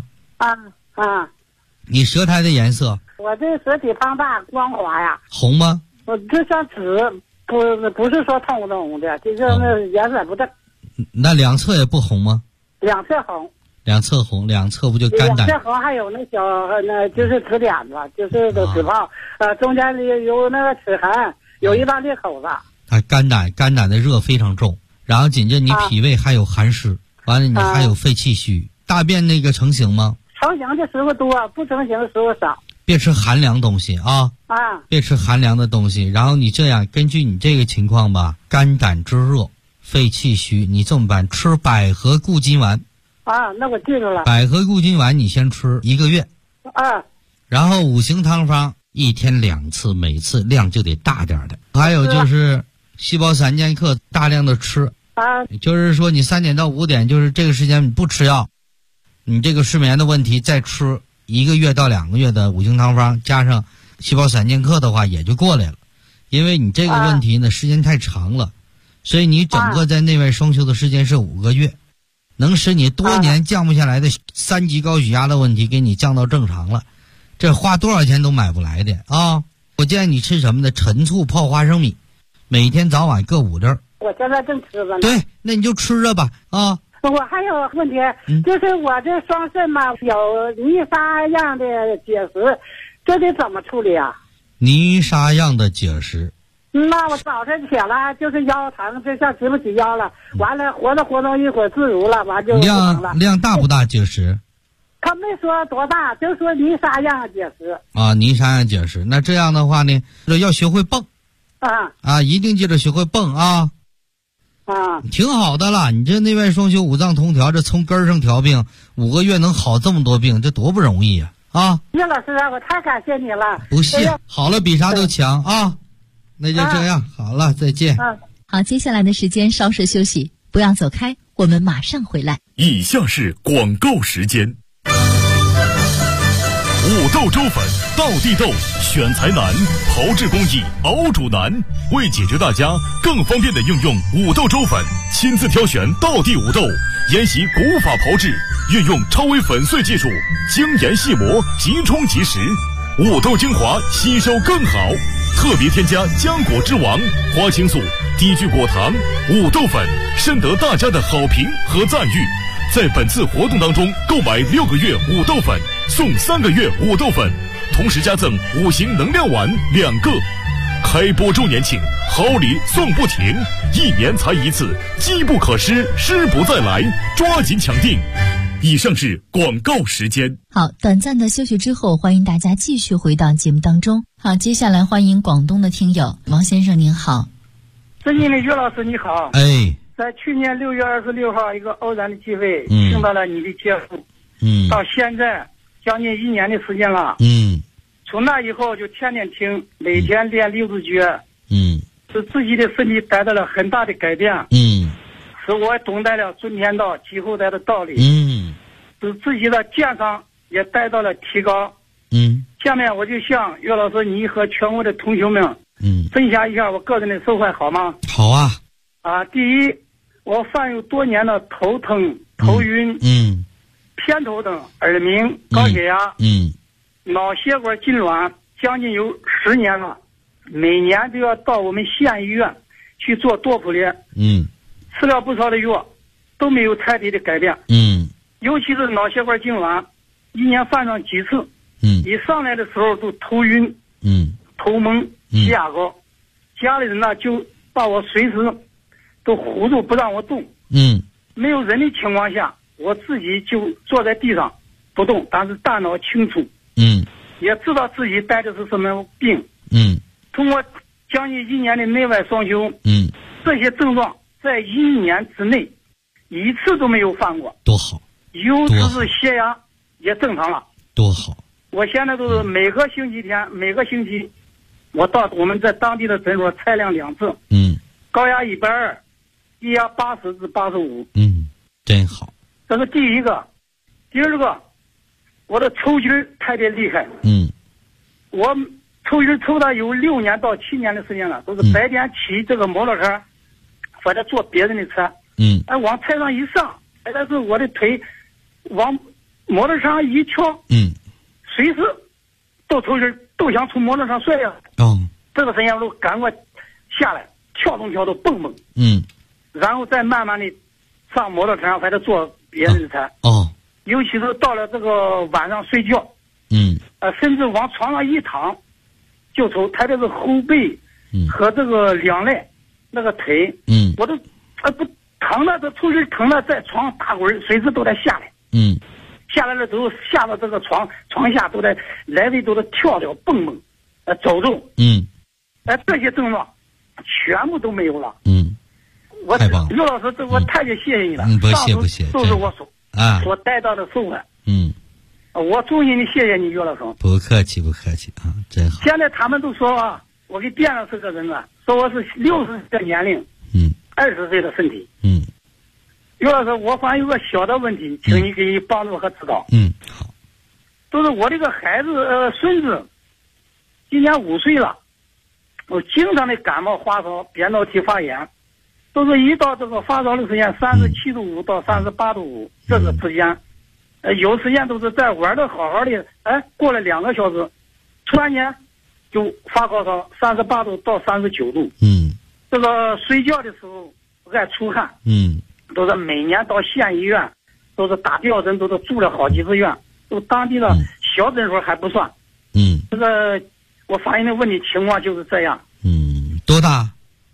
你舌苔的颜色？ 我这舌体胖大光滑呀。 红吗？ 我就像纸，不是说通红的，就是那颜色不正。 那2侧也不红吗 ？2侧红。 2侧红，2侧不就肝胆？2 侧红，还有那小就是齿点子，就是齿泡，中间有那个齿痕，有一道裂口子。 肝胆的热非常重，然后紧接着你脾胃还有寒湿。完了，你还有肺气虚，大便成型吗？ 成型的时候多，不成型的时候少。 别吃寒凉东西啊！别吃寒凉的东西。然后你这样，根据你这个情况吧，肝胆之热，肺气虚，你这么办？吃百合固金丸。 那我记住了。 百合固金丸你先吃1个月。然后5行汤方1天2次，每次量就得大点的。还有就是细胞3剑客，大量的吃。就是说你3点到5点，就是这个时间你不吃药，你这个失眠的问题再吃1个月到2个月的5行汤方，加上细胞3剑客的话也就过来了。因为你这个问题呢时间太长了，所以你整个在内外双修的时间是5个月，能使你多年降不下来的3级高血压的问题给你降到正常了，这花多少钱都买不来的啊！我建议你吃什么呢？陈醋泡花生米，每天早晚各5粒。 我现在正吃着呢。 对，那你就吃着吧啊。 我还有问题，就是我这双肾嘛有泥沙样的结石，这得怎么处理啊？ 泥沙样的结石。 那我早晨起来就是腰疼，就像直不起腰了，完了活动一会儿自如了，完就不疼了。 量大不大结石？ 他没说多大，就说泥沙样结石。 泥沙样结石。那这样的话呢，要学会蹦。一定记得学会蹦啊。挺好的了，你这内外双修5脏同调，这从根上调病，5个月能好这么多病，这多不容易啊！ 叶老师，我太感谢你了。 不谢，好了，比啥都强啊！那就这样，好了，再见。 好，接下来的时间稍事休息，不要走开，我们马上回来。 以下是广告时间。五豆粥粉，道地豆，选材难，炮制工艺，熬煮难。为解决大家更方便的应用五豆粥粉，亲自挑选道地五豆，研习古法炮制，运用超微粉碎技术，精研细磨，即冲即食，五豆精华吸收更好。特别添加浆果之王、花青素、低聚果糖、五豆粉，深得大家的好评和赞誉。在本次活动当中，购买6个月五豆粉送3个月五豆粉，同时加赠5行能量丸2个。开播周年庆，好礼送不停，1年才一次，机不可失，失不再来，抓紧抢订。以上是广告时间。 好，短暂的休息之后，欢迎大家继续回到节目当中。好，接下来欢迎广东的听友王先生，您好。 尊敬的岳老师你好。在去年6月26号一个偶然的机会，听到了你的节目，到现在将近1年的时间了，从那以后就天天听，每天练6字诀，使自己的身体得到了很大的改变，使我懂得了尊天道积后代的道理，使自己的健康也得到了提高， 下面我就向岳老师你和全国的同学们分享一下我个人的收获，好吗？ 好啊。 第一，我患有多年的头疼、头晕、偏头疼、耳鸣、高血压、脑血管痉挛，将近有10年了，每年都要到我们县医院去做多普列，吃了不少的药，都没有太大的改变，尤其是脑血管痉挛，一年犯上几次，一上来的时候都头晕，头蒙，血压高，家里人呢就把我随时都唬住不让我动，没有人的情况下，我自己就坐在地上不动，但是大脑清楚，也知道自己带的是什么病，通过将近1年的内外双修，这些症状在1年之内一次都没有犯过， 多好！ 尤其是血压也正常了， 多好！ 我现在都是每个星期，我到我们在当地的诊所采量2次，高压120，低压80至85， 真好。 这是第一个。第二个，我的抽筋特别厉害，我抽筋抽了有6年到7年的时间了，都是白天骑这个摩托车，或者坐别人的车，往车上一上，但是我的腿往摩托车上一翘，随时都抽筋，都想从摩托车上摔下来。这个时间我都赶快下来，跳动蹦蹦，然后再慢慢的上摩托车上或者坐别人的车，尤其是到了这个晚上睡觉，甚至往床上一躺就抽，特别是后背和这个两肋那个腿，我都不疼了，这抽筋疼了，在床上打滚，随时都得下来，下来了之后下到这个床下都得来回都得跳跳蹦蹦，走动，这些症状全部都没有了， 太棒了， 刘老师，这我太谢谢你了， 不谢， 都是我所带到的收获，我衷心的谢谢你，岳老师。 不客气啊，真好。 现在他们都说我给变了这个人了，说我是60岁的年龄，20岁的身体，岳老师，我反正有个小的问题，请你给你帮助和指导。 好。 都是我这个孩子孙子，今年5岁了，我经常的感冒发烧、扁桃体发炎，都是一到这个发烧的时间37度5到38度5这个之间，有时间都是在玩的好好的，过了2个小时，突然间就发高烧，38度到39度，这个睡觉的时候爱出汗，都是每年到县医院，都是打吊针，都是住了好几次院，都当地的小诊所还不算，这个我反映的问题情况就是这样。 多大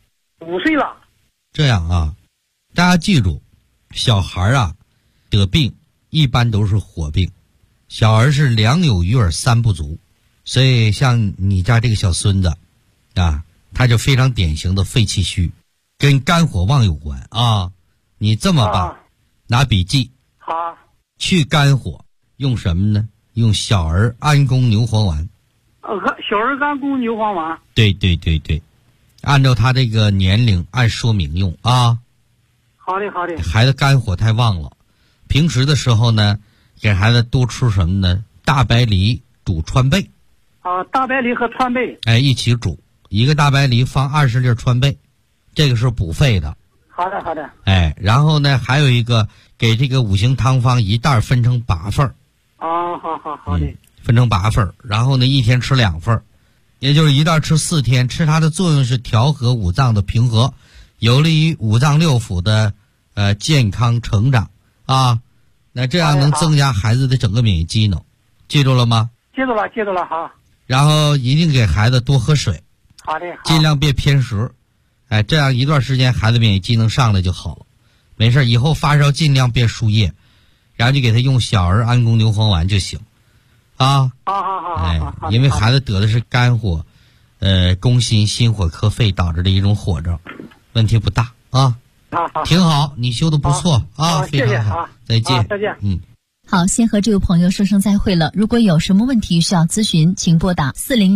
？5岁了。 这样啊，大家记住，小孩得病一般都是火病，小儿是两有余而三不足，所以像你家这个小孙子他就非常典型的肺气虚，跟肝火旺有关啊。你这么办，拿笔记， 好， 去肝火用什么呢？用小儿安宫牛黄丸。 小儿安宫牛黄丸。 对，按照他这个年龄按说明用啊。 好的。 孩子肝火太旺了，平时的时候呢，给孩子多吃什么呢？大白梨煮川贝。 大白梨和川贝。 一起煮，一个大白梨放20粒川贝，这个是补肺的。 好的。 然后呢，还有一个给这个5行汤方一袋分成8份。 好的。 分成8份，然后呢一天吃2份，也就是一袋吃4天，吃它的作用是调和五脏的平和，有利于五脏六腑的健康成长那这样能增加孩子的整个免疫机能，记住了吗？ 记住了，好。 然后一定给孩子多喝水。 好的。 尽量别偏食，这样一段时间孩子免疫机能上来就好了。没事，以后发烧尽量别输液，然后就给他用小儿安宫牛黄丸就行。好，因为孩子得的是肝火，攻心，心火克肺导致的一种火症，问题不大好，挺好，你修的不错非常好，再见。 再见。 好，先和这位朋友说声再会了。如果有什么问题需要咨询，请拨打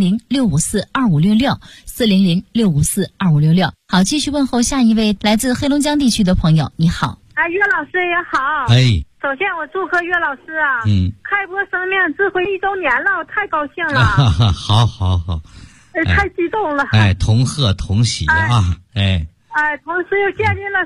400-654-2566，400-654-2566。好，继续问候下一位来自黑龙江地区的朋友，你好。 岳老师也好。 首先我祝贺岳老师啊，开播生命智慧1周年了，我太高兴了。 好好好， 太激动了。 同贺同喜啊， 同时又建立了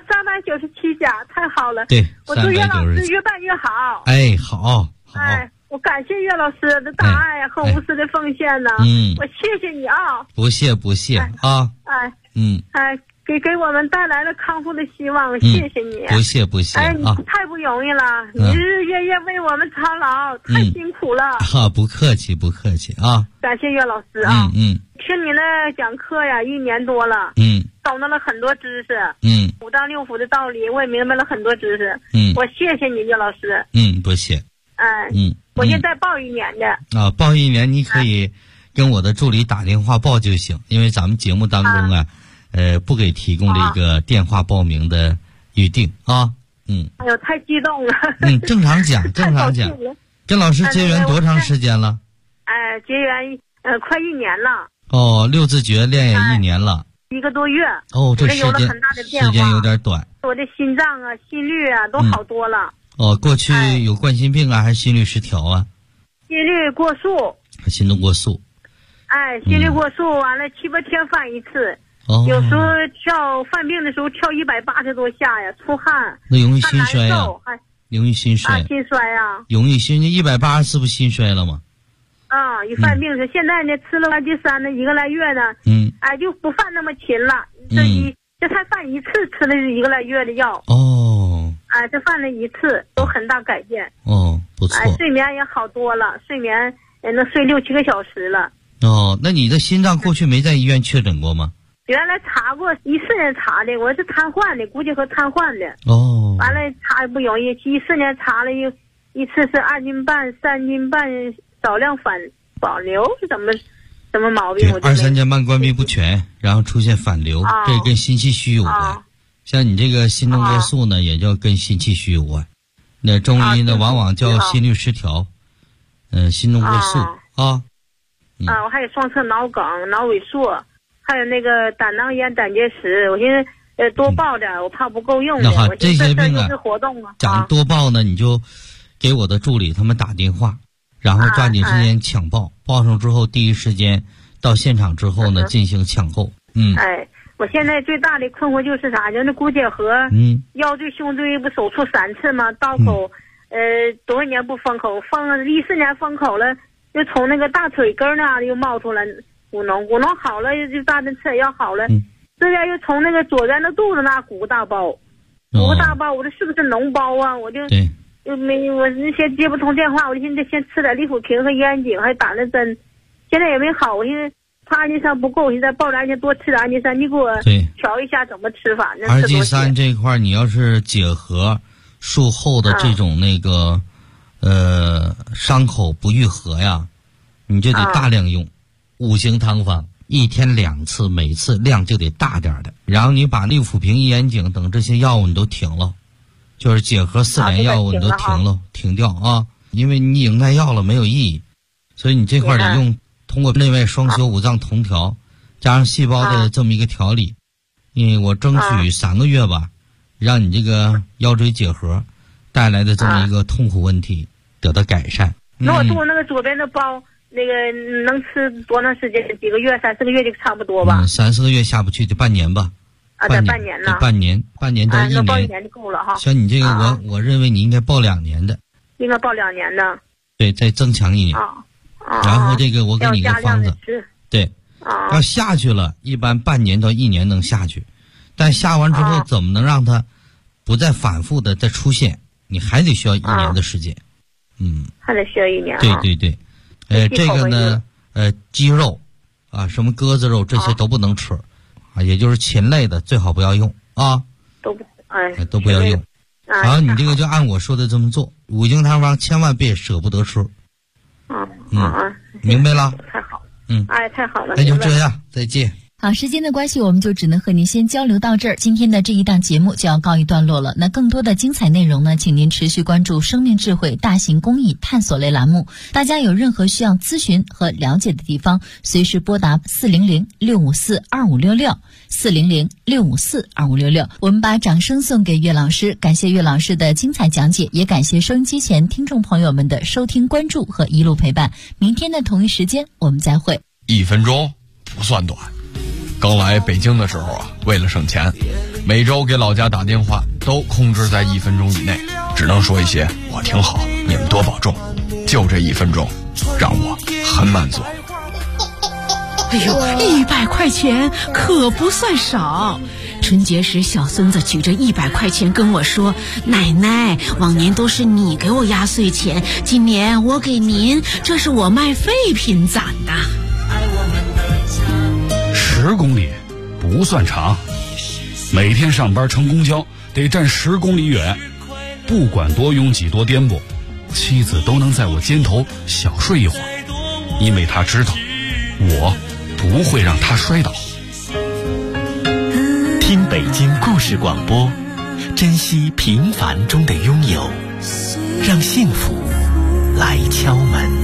397家，太好了。 对， 我祝岳老师越办越好。 好。 我感谢岳老师的大爱和无私的奉献呢。我谢谢你啊。 不谢啊。 给我们带来了康复的希望，谢谢你。 不谢你太不容易了，你日日夜夜为我们操劳，太辛苦了。 不客气啊。 感谢岳老师啊。听你的讲课呀，1年多了。懂得了很多知识。5脏6腑的道理我也明白了很多知识。我谢谢你岳老师。 不谢。 我现在报1年的。 报1年你可以跟我的助理打电话报就行，因为咱们节目当中啊。不给提供这个电话报名的预定啊。 哎呦，太激动了。 正常讲。跟老师结缘多长时间了？ 结缘快1年了。 六字诀练也1年了。 1个多月。 这时间有点短。 我的心脏啊、心率啊都好多了。 过去有冠心病啊，还是心律失调啊？ 心率过速。 心动过速。 心率过速完了7、8天犯一次。有时候犯病的时候跳180多下呀，出汗， 那容易心衰呀，容易心衰。 心衰呀， 容易心180是不是心衰了吗？ 一犯病是现在呢，吃了第3呢，1个来月呢，就不犯那么勤了。这才犯一次，吃的是1个来月的药。这犯了1次，有很大改变。 不错。 睡眠也好多了，睡眠也能睡6、7个小时了。 那你的心脏过去没在医院确诊过吗？ 原来查过，14年查的，我是瘫痪的，估计和瘫痪的。完了查不容易，14年查了一次是2斤半、3斤半少量反流是什么毛病？ 对，2、3间半关闭不全，然后出现反流，这跟心气虚有关。像你这个心动过速呢，也叫跟心气虚有关。那中医呢，往往叫心律失调，心动过速啊。 我还有双侧脑梗、脑萎缩。还有那个胆囊炎、胆结石，我寻思多报点，我怕不够用的。 那这些病啊，活动啊， 讲多报呢，你就给我的助理他们打电话，然后抓紧时间抢报，报上之后第一时间到现场之后呢进行抢购。 我现在最大的困惑就是啥？就那骨结核，腰椎、胸椎不手术3次吗？刀口，多少年不封口，封了14年封口了，又从那个大腿根那又冒出来。骨脓好了，就大顿吃药好了。这边又从那个左边的肚子那鼓个大包，我这是不是脓包啊？我那先接不通电话，我就现在先吃点利福平和烟景，还打那针，现在也没好。我现在怕氨基酸不够，我现在报2天多吃点氨基酸，你给我调一下怎么吃法？ 氨基酸这块你要是结核术后的这种那个伤口不愈合呀，你就得大量用。5行汤方1天2次，每次量就得大点的。然后你把利福平、益眼景等这些药物你都停了，就是结核4联药物你都停掉啊，因为你已经耐药了没有意义，所以你这块得用通过内外双修、5脏同调，加上细胞的这么一个调理。我争取3个月吧，让你这个腰椎结核带来的这么一个痛苦问题得到改善。 那我做那个左边的包。那个能吃多长时间？几个月？3、4个月就差不多吧。 3、4个月下不去，得半年吧。 得半年呢。 半年到1年。 报1年就够了哈。 像你这个，我认为你应该报2年的。 应该报2年的。 对，再增强1年。然后这个我给你个方子。对。要下去了，一般半年到1年能下去，但下完之后怎么能让它不再反复的再出现？你还得需要1年的时间。 还得需要1年。 对。这个呢，鸡肉啊，什么鸽子肉这些都不能吃，也就是禽类的最好不要用啊，都不要用。然后你这个就按我说的这么做，5行汤方千万别舍不得吃。明白了？ 太好。 太好了。 太好了。 那就这样，再见。 好，时间的关系，我们就只能和您先交流到这儿。今天的这一档节目就要告一段落了。那更多的精彩内容呢，请您持续关注生命智慧大型公益探索类栏目。大家有任何需要咨询和了解的地方，随时拨打400-654-2566，400-654-2566。我们把掌声送给岳老师，感谢岳老师的精彩讲解，也感谢收音机前听众朋友们的收听关注和一路陪伴。明天的同一时间我们再会。 1分钟不算短。刚来北京的时候啊，为了省钱，每周给老家打电话都控制在1分钟以内，只能说一些我挺好，你们多保重。就这1分钟让我很满足。 哎呦，100块钱可不算少。春节时小孙子举着100块钱跟我说，奶奶，往年都是你给我压岁钱，今年我给您，这是我卖废品攒的。 10公里不算长，每天上班乘公交得站10公里远，不管多拥挤多颠簸，妻子都能在我肩头小睡一会儿，因为她知道我不会让她摔倒。 听北京故事广播，珍惜平凡中的拥有，让幸福来敲门。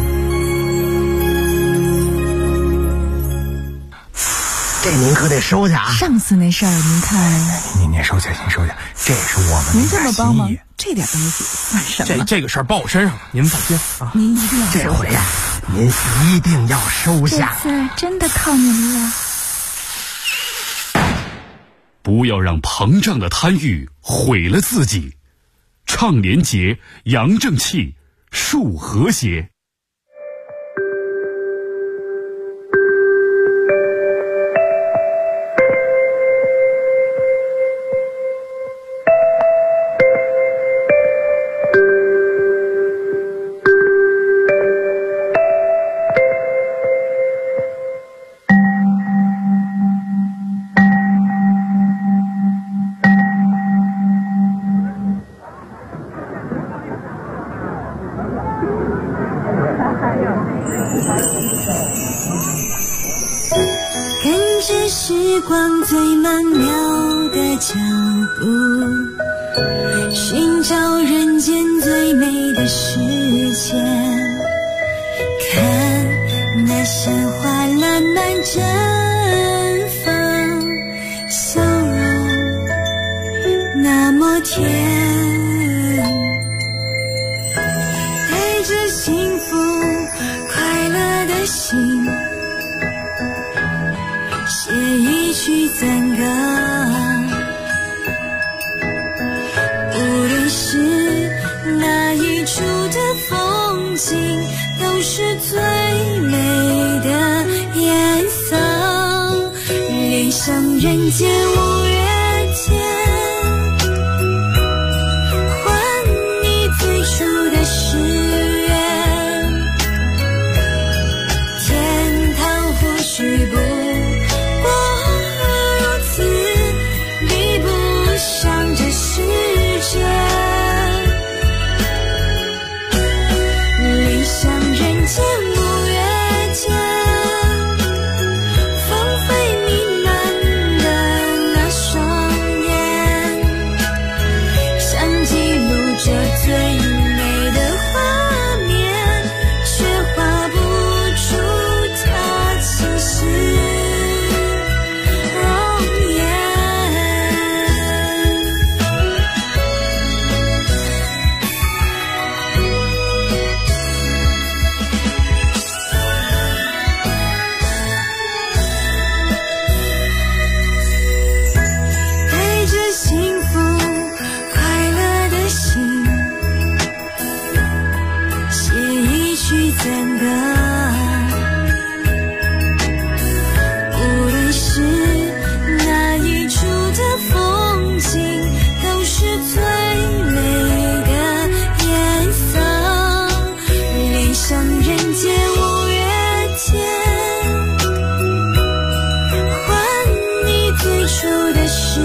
这您可得收下啊！ 上次那事儿您看， 您收下，您收下，这是我们您这么帮忙，这点东西算什么？ 这个事儿报我身上了，您放心啊！ 您一定要收下， 这回呀，您一定要收下。 这次真的靠您了。 不要让膨胀的贪欲毁了自己，倡廉洁，扬正气，树和谐。 时光最曼妙的脚步，寻找人间最美的世界，看那鲜花烂漫绽放，笑容那么甜，带着幸福快乐的心，写一曲赞歌，无论是哪一处的风景，都是最美的颜色，恋上人间五月天，还你最初的誓言，天堂或许不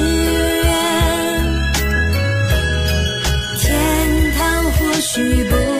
许不